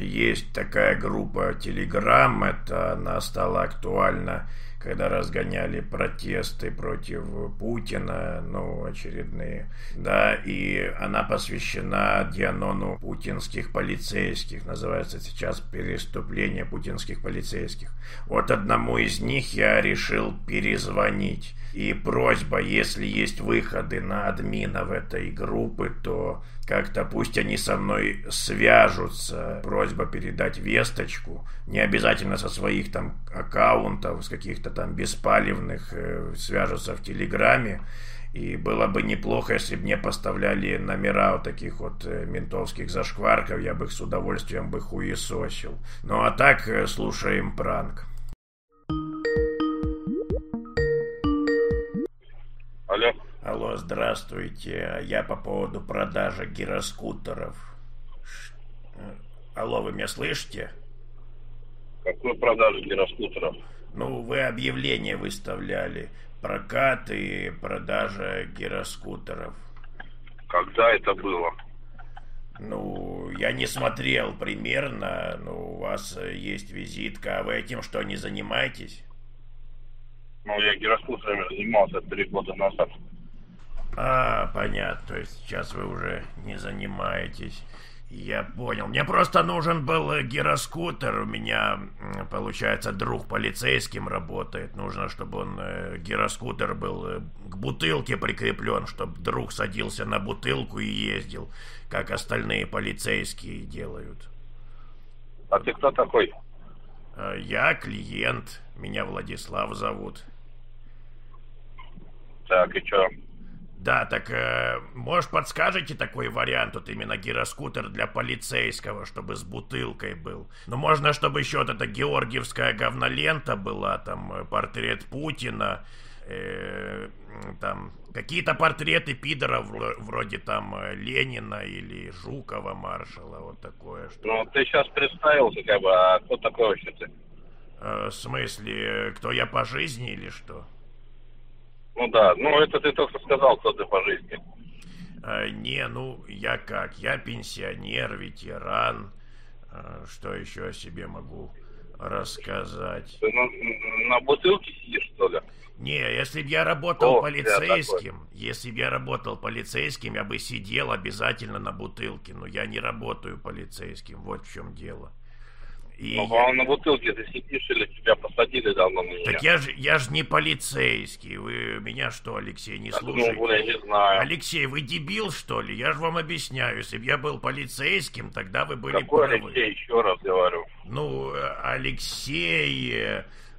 Есть такая группа Telegram, она стала актуальна, когда разгоняли протесты против Путина, очередные. Да, и она посвящена Дианону путинских полицейских. Называется сейчас «Переступление путинских полицейских». Вот одному из них я решил перезвонить. И просьба, если есть выходы на админов этой группы, то как-то пусть они со мной свяжутся. Просьба передать весточку. Не обязательно со своих там аккаунтов, с каких-то там беспалевных, свяжутся в Телеграме. И было бы неплохо, если бы мне поставляли номера вот таких вот ментовских зашкварков, я бы их с удовольствием бы хуесосил. Ну а так слушаем пранк. Алло. Алло, здравствуйте. Я по поводу продажи гироскутеров. Алло, вы меня слышите? Какую продажу гироскутеров? Вы объявление выставляли. Прокат и продажа гироскутеров. Когда это было? Я не смотрел примерно. У вас есть визитка. А вы этим что, не занимаетесь? Я гироскутерами занимался 3 года назад. Понятно. То есть сейчас вы уже не занимаетесь. Я понял. Мне просто нужен был гироскутер. У меня, получается, друг полицейским работает. Нужно, чтобы он, гироскутер был к бутылке прикреплен, чтобы друг садился на бутылку и ездил, как остальные полицейские делают. А ты кто такой? Я клиент. Меня Владислав зовут. Так, и что? Да, так, может, подскажете такой вариант, вот именно гироскутер для полицейского, чтобы с бутылкой был. Можно, чтобы еще вот эта георгиевская говнолента была, там, портрет Путина, там, какие-то портреты пидоров, вроде там Ленина или Жукова, маршала, вот такое. Что... ты сейчас представился, а кто такой вообще ты? В смысле, кто я по жизни или что? Да, это ты только сказал, кто ты по жизни. Я как? Я пенсионер, ветеран. Что еще о себе могу рассказать? Ты на бутылке сидишь, что ли? Не, если бы я работал полицейским, я бы сидел обязательно на бутылке. Но я не работаю полицейским, вот в чем дело. На бутылке ты сидишь или тебя посадили давно на нее? Так я же не полицейский. Вы меня что, Алексей, не слушаете? Я не знаю. Алексей, вы дебил, что ли? Я же вам объясняю, если бы я был полицейским, тогда вы были Какой правы. Алексей, еще раз говорю? Алексей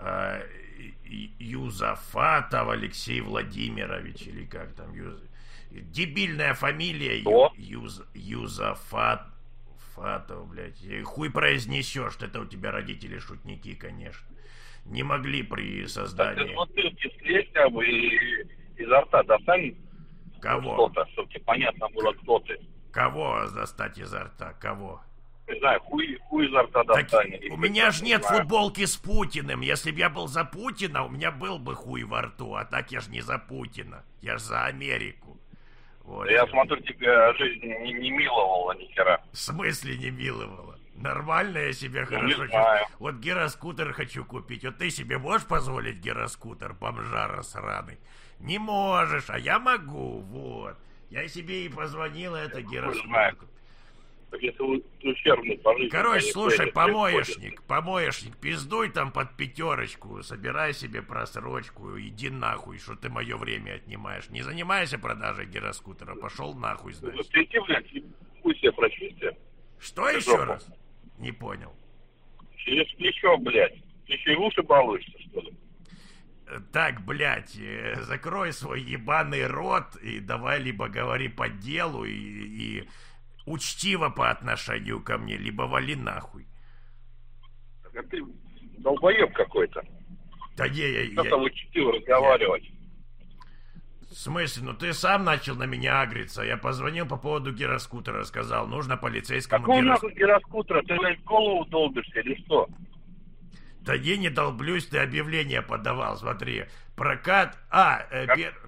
Юзафатов Алексей Владимирович, или как там, дебильная фамилия. Что? Юзафатов, блядь. Хуй произнесешь, что это у тебя родители шутники, конечно. Не могли при создании. Так ты слезь, и изо рта достань. Кого? Что-то, чтобы тебе понятно было, кто ты. Кого достать изо рта? Кого? Не знаю, хуй изо рта достань. У меня же нет футболки с Путиным. Если бы я был за Путина, у меня был бы хуй во рту. А так я же не за Путина. Я же за Америку. Вот. Я смотрю, тебя жизнь не миловала ни хера. В смысле не миловала? Нормально я себе хорошо не знаю. Вот гироскутер хочу купить. Вот ты себе можешь позволить гироскутер, бомжара сраный? Не можешь, а я могу, вот. Я себе и позвонил, это гироскутер. Так если вы ущербный по жизни... Короче, слушай, помоечник, пиздуй там под 5, собирай себе просрочку, иди нахуй, что ты мое время отнимаешь. Не занимайся продажей гироскутера, пошел нахуй, значит. Ты иди, блядь, хуй себе прочисти. Что еще раз? Не понял. Через плечо, блядь. Ты еще и в уши балуешься, что ли? Так, блядь, закрой свой ебаный рот и давай либо говори по делу и учтиво по отношению ко мне, либо вали нахуй. Так ты долбоеб какой-то. Да не, я там учтиво разговаривать. В смысле? Ты сам начал на меня агриться. Я позвонил по поводу гироскутера, сказал, нужно полицейскому гироскутера. Какого нахуй гироскутера? Ты, блядь, в голову долбишься или что? Да не долблюсь, ты объявление подавал, смотри. Прокат...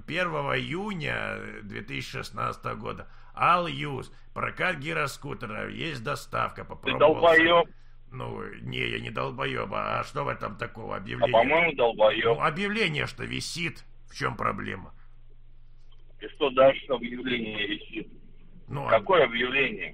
1 июня 2016 года. All use. Прокат гироскутеров. Есть доставка. Ты долбоеб. Ну, не, я не долбоеб. А что в этом такого объявления? По-моему, долбоеб. Ну, объявление что висит. В чем проблема? И что дальше объявление висит? Ну, какое объявление?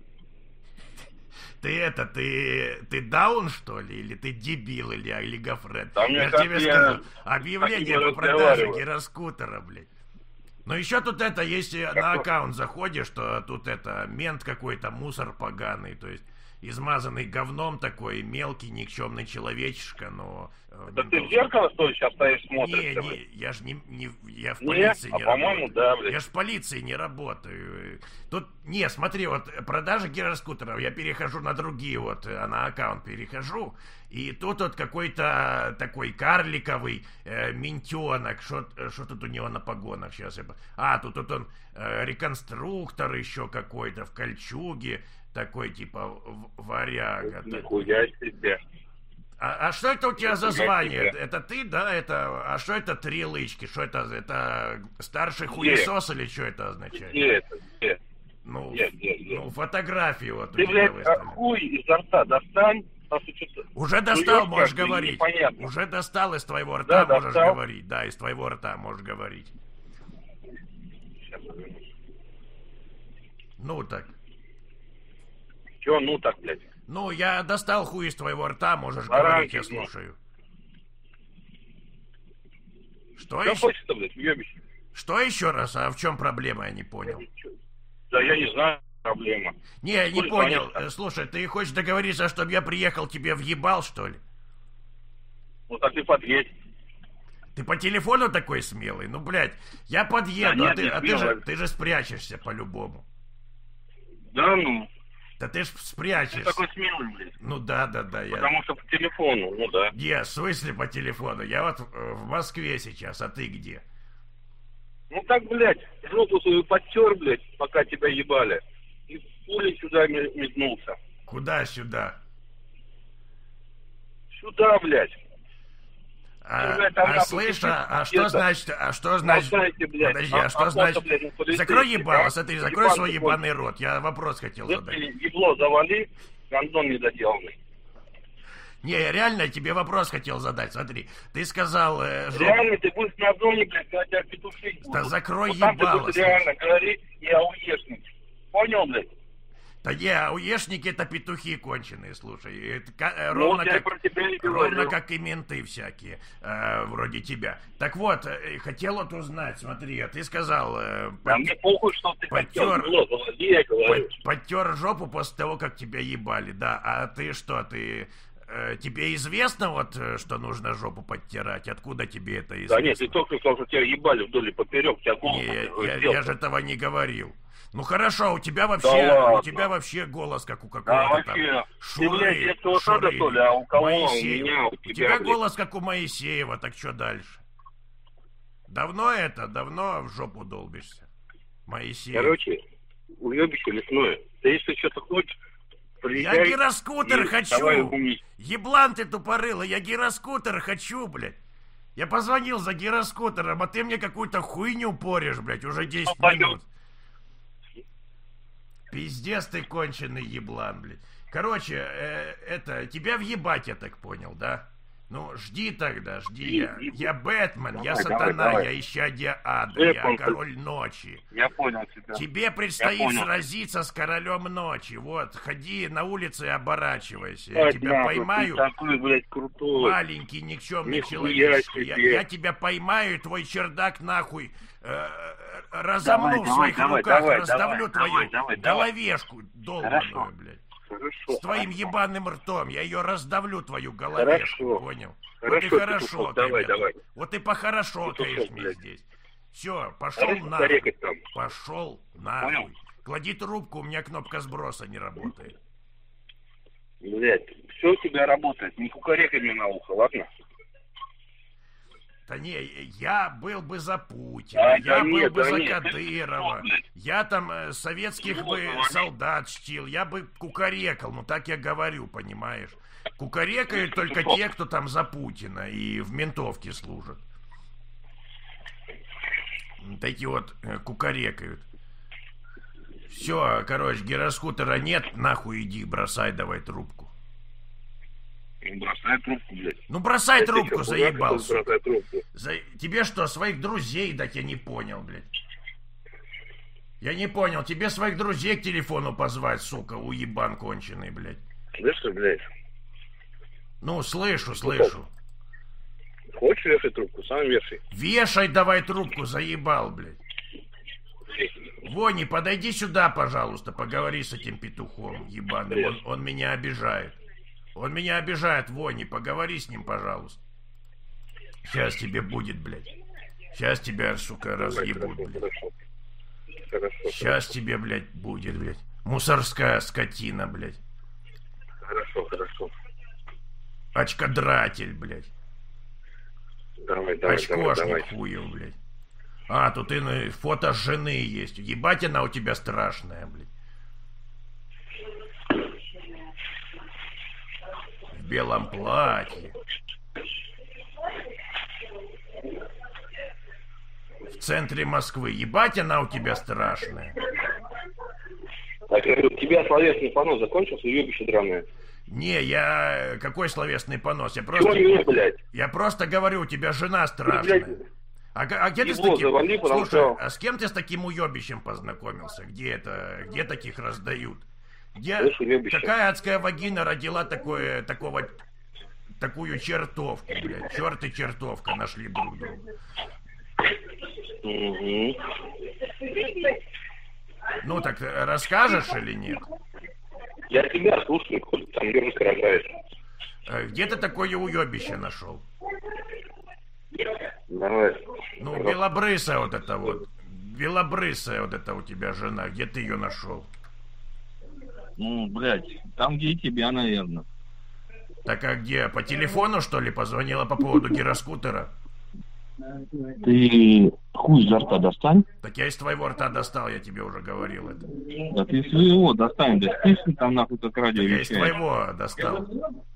Ты даун, что ли? Или ты дебил, или олигофред? Да Я тебе скажу, объявление по продаже гироскутера, блядь. Ну еще тут если на аккаунт заходишь, то тут мент какой-то, мусор поганый, то есть измазанный говном такой, мелкий, никчемный человечишка, но... Да ты в зеркало, что ли, сейчас стоишь, смотришь? Не, я ж я в полиции не по-моему, работаю. да, блядь. Я ж в полиции не работаю. Тут, смотри, вот продажа гироскутеров, я перехожу на другие, на аккаунт перехожу, и тут вот какой-то такой карликовый ментенок, что тут у него на погонах сейчас? Тут он реконструктор еще какой-то в кольчуге, такой типа варяга. Нихуя себе. А что это у тебя за звание? Это ты, да? А что это 3 лычки? Что это? Это старший хуесос или что это означает? Где это? Где? Ну, фотографии вот ты, у тебя блядь, хуй изо рта достань. Уже достал, можешь говорить. Уже достал из твоего рта, можешь говорить. Да, из твоего рта можешь говорить. Ну так. Чё, ну так, блядь? Ну, я достал хуй из твоего рта, можешь говорить, я слушаю. Что еще? Хочется, блядь, въебище. Что еще раз? А в чем проблема, я не понял. Да я не знаю, проблема. Не понял. Слушай, ты хочешь договориться, чтобы я приехал тебе въебал, что ли? Ну так ты подъедь. Ты по телефону такой смелый? Ну, блядь, я подъеду, ты же спрячешься по-любому. Да ну. Да ты ж спрячешься. Ты такой смелый, блядь. Ну да, я... Потому что по телефону, ну да. В смысле по телефону? Я вот в Москве сейчас, а ты где? Ну так, блядь, жопу свою подтер, блядь, пока тебя ебали. И пулей сюда метнулся. Куда сюда? Сюда, блядь. Слышь, что значит, подожди, что значит, закрой ебало, смотри, закрой свой ебаный рот, я вопрос хотел задать. Ебло завали, гандон недоделанный. Не, я реально тебе вопрос хотел задать, смотри, ты сказал... Реально, ты будешь на доме, блядь, когда тебя петушить будут. Да закрой вот ебало. Там ты будешь реально говорить и ауешник. Понял, блядь? Да не, ауешники это петухи конченые, слушай. Это ровно как и менты всякие, вроде тебя. Так вот, хотел вот узнать, смотри, ты сказал... мне похуй, что ты хотел. Подтер жопу после того, как тебя ебали, да. А ты что, тебе известно вот, что нужно жопу подтирать? Откуда тебе это известно? Да нет, ты только сказал, что тебя ебали вдоль и поперек, тебя голос. Я же этого не говорил. Ну хорошо, у тебя вообще голос как у какого-то там Шуры, а у кого Моисеева. У тебя голос как у Моисеева, так что дальше? Давно в жопу долбишься? Моисеев. Короче, уебище лесное. Ты если что-то хочешь, приезжай. Я гироскутер хочу! Еблан ты тупорылый, я гироскутер хочу, блядь. Я позвонил за гироскутером, а ты мне какую-то хуйню порешь, блядь, уже 10 минут. Пиздец ты конченый еблан, блядь. Короче, тебя въебать, я так понял, да? Ну, жди тогда, жди. Я Бэтмен, я сатана, я исчадие ада, я король ночи. Я понял тебя. Тебе предстоит сразиться с королем ночи. Вот, ходи на улице и оборачивайся. Я тебя поймаю. Такой, блядь, крутой. Маленький никчемный человек. Я тебя поймаю, твой чердак нахуй разомну в своих руках, раздавлю твою головешку долбаную, блядь. Хорошо. С твоим ебаным ртом. Я ее раздавлю, твою головешку, понял? Хорошо, вот и хорошо, давай. Вот и похорошокаешь мне здесь. Все, пошел нахуй. Пошел нахуй. Клади трубку, у меня кнопка сброса не работает. Блять, все у тебя работает. Не кукарекай мне на ухо, ладно? Да не, я был бы за Путина, я был бы за Кадырова, я там советских бы солдат чтил, я бы кукарекал, ну так я говорю, понимаешь? Кукарекают только те, кто там за Путина и в ментовке служат. такие вот кукарекают. Все, короче, гироскутера нет, нахуй иди, бросай давай трубку. Бросай трубку, блядь. Ну бросай Я трубку, тебе заебал, бросай сука. трубку. Тебе что, своих друзей дать, я не понял, блядь. Я не понял, тебе своих друзей к телефону позвать, сука, уебан конченый, блядь. Слышишь, блядь? Ну, слышу. Хочешь вешать трубку? Сам вешай. Вешай давай трубку, заебал, блядь. Вони, подойди сюда, пожалуйста, поговори с этим петухом ебаным. Он меня обижает. Он меня обижает, Вони, поговори с ним, пожалуйста. Сейчас тебе будет, блядь. Сейчас тебя, сука, разъебут, блядь. Хорошо. Сейчас тебе, блядь, будет, блядь. Мусорская скотина, блядь. Хорошо. Очкодратель, блядь. Давай. Очкошник хуев, блядь. А, тут и фото жены есть. Ебать, она у тебя страшная, блядь. В белом платье. В центре Москвы. Ебать, она у тебя страшная. Так, у тебя словесный понос закончился, уебище драное? Не, какой словесный понос? Я просто говорю, у тебя жена страшная. А где ты с таким... завали, Слушай, а с кем ты с таким уебищем познакомился? Где таких раздают? Какая адская вагина родила такую чертовку, блядь? Черт и чертовка нашли друг друга. Угу. Ну так расскажешь или нет? Я тебя слушаю, хоть там ежик рожаешь. Где ты такое уебище нашел? Давай. Ну, белобрысая вот эта вот у тебя жена. Где ты ее нашел? Ну, блядь, там, где и тебя, наверное. Так а где? По телефону, что ли, позвонила по поводу гироскутера? Ты хуй изо рта достань. Так я из твоего рта достал, я тебе уже говорил это. Да ты своего достань, да ты там нахуй как радио Так я вещает. из твоего достал.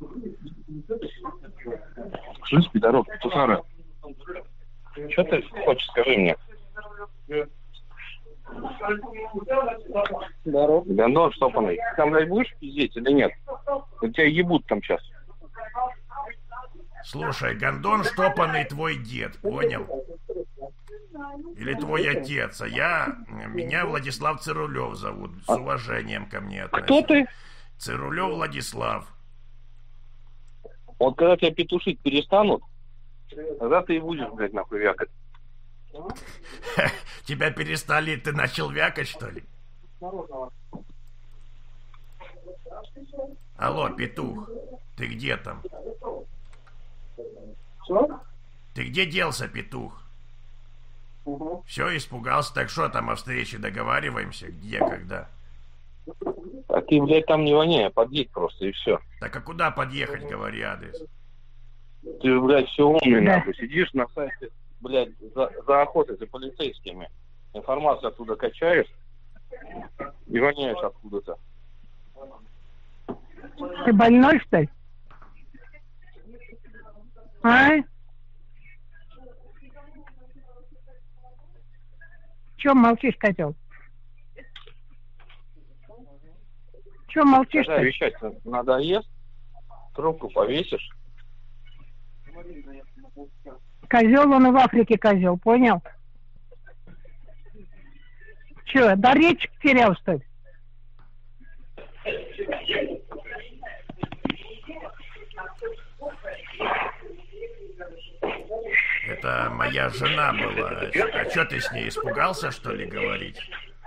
Слышь, пидорок, тусара. Что ты хочешь, скажи мне? Здорово. Гондон штопанный. Там, блядь, будешь пиздеть или нет? У тебя ебут там сейчас. Слушай, гондон штопанный твой дед, понял? Или твой отец, меня Владислав Цирулев зовут, с уважением ко мне относись. Кто ты? Цирулев Владислав. Вот когда тебя петушить перестанут, тогда ты и будешь, блядь, нахуй вякать. Тебя перестали, ты начал вякать, что ли? Алло, петух, ты где там? Что? Ты где делся, петух? Угу. Все, испугался, так что там о встрече договариваемся? Где, когда? А ты, блядь, там не воняй, подъедь просто и все. Так а куда подъехать, говори адрес? Ты, блядь, все умный, нахуй. Сидишь на сайте, блядь, за охотой, за полицейскими. Информацию оттуда качаешь и воняешь откуда-то. Ты больной, что ли? А? Чё молчишь, котел? Чё молчишь-то? Когда вещать надоест, трубку повесишь. Козел он и в Африке козел, понял? Чё, до речи терял, что ли? Это моя жена была. А что ты с ней испугался, что ли, говорить?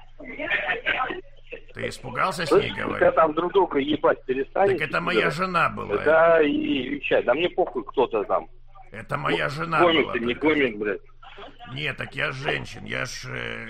Ты испугался с ней Когда говорить? там друг друга ебать перестанешь. Так это моя жена была. Да, и вещать. Да мне похуй, кто-то там. Это моя жена Гомик была. ты, не только. гомик, блядь. Нет, так я женщин. Я ж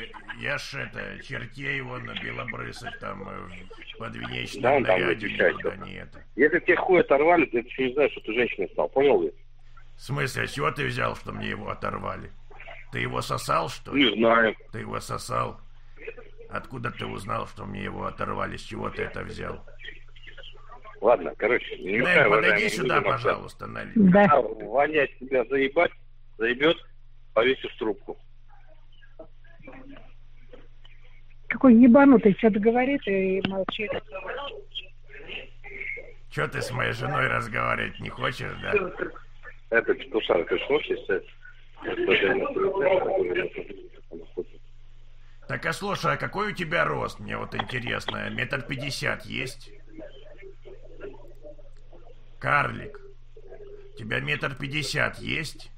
чертей вон белобрысых там в подвенечном Да, он там наряде отвечает, никуда что-то. не это. Если тебе хуй оторвали, ты еще не знаешь, что ты женщиной стал. Понял ли? В смысле, с чего ты взял, что мне его оторвали? Ты его сосал, что ли? Не знаю. Ты его сосал? Откуда ты узнал, что мне его оторвали? С чего ты это взял? Ладно, короче, не Нель, мешай, подойди уважаемые сюда, люди, пожалуйста, Нель. Да. вонять тебя заебать, заебет, повесишь трубку. Какой ебанутый что-то говорит и молчит. Че ты с моей женой разговаривать не хочешь, да? Это петушар, ты слушаешь? Так, а слушай, а какой у тебя рост? Мне вот интересно. 1,50 м есть? Карлик. У тебя 1,50 м есть?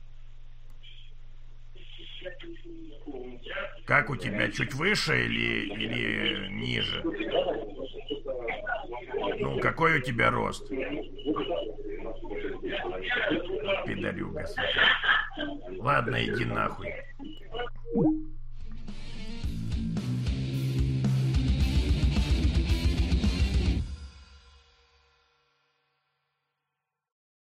Как у тебя? Чуть выше или ниже? Ну, какой у тебя рост? Пидорюга. Ладно, иди нахуй.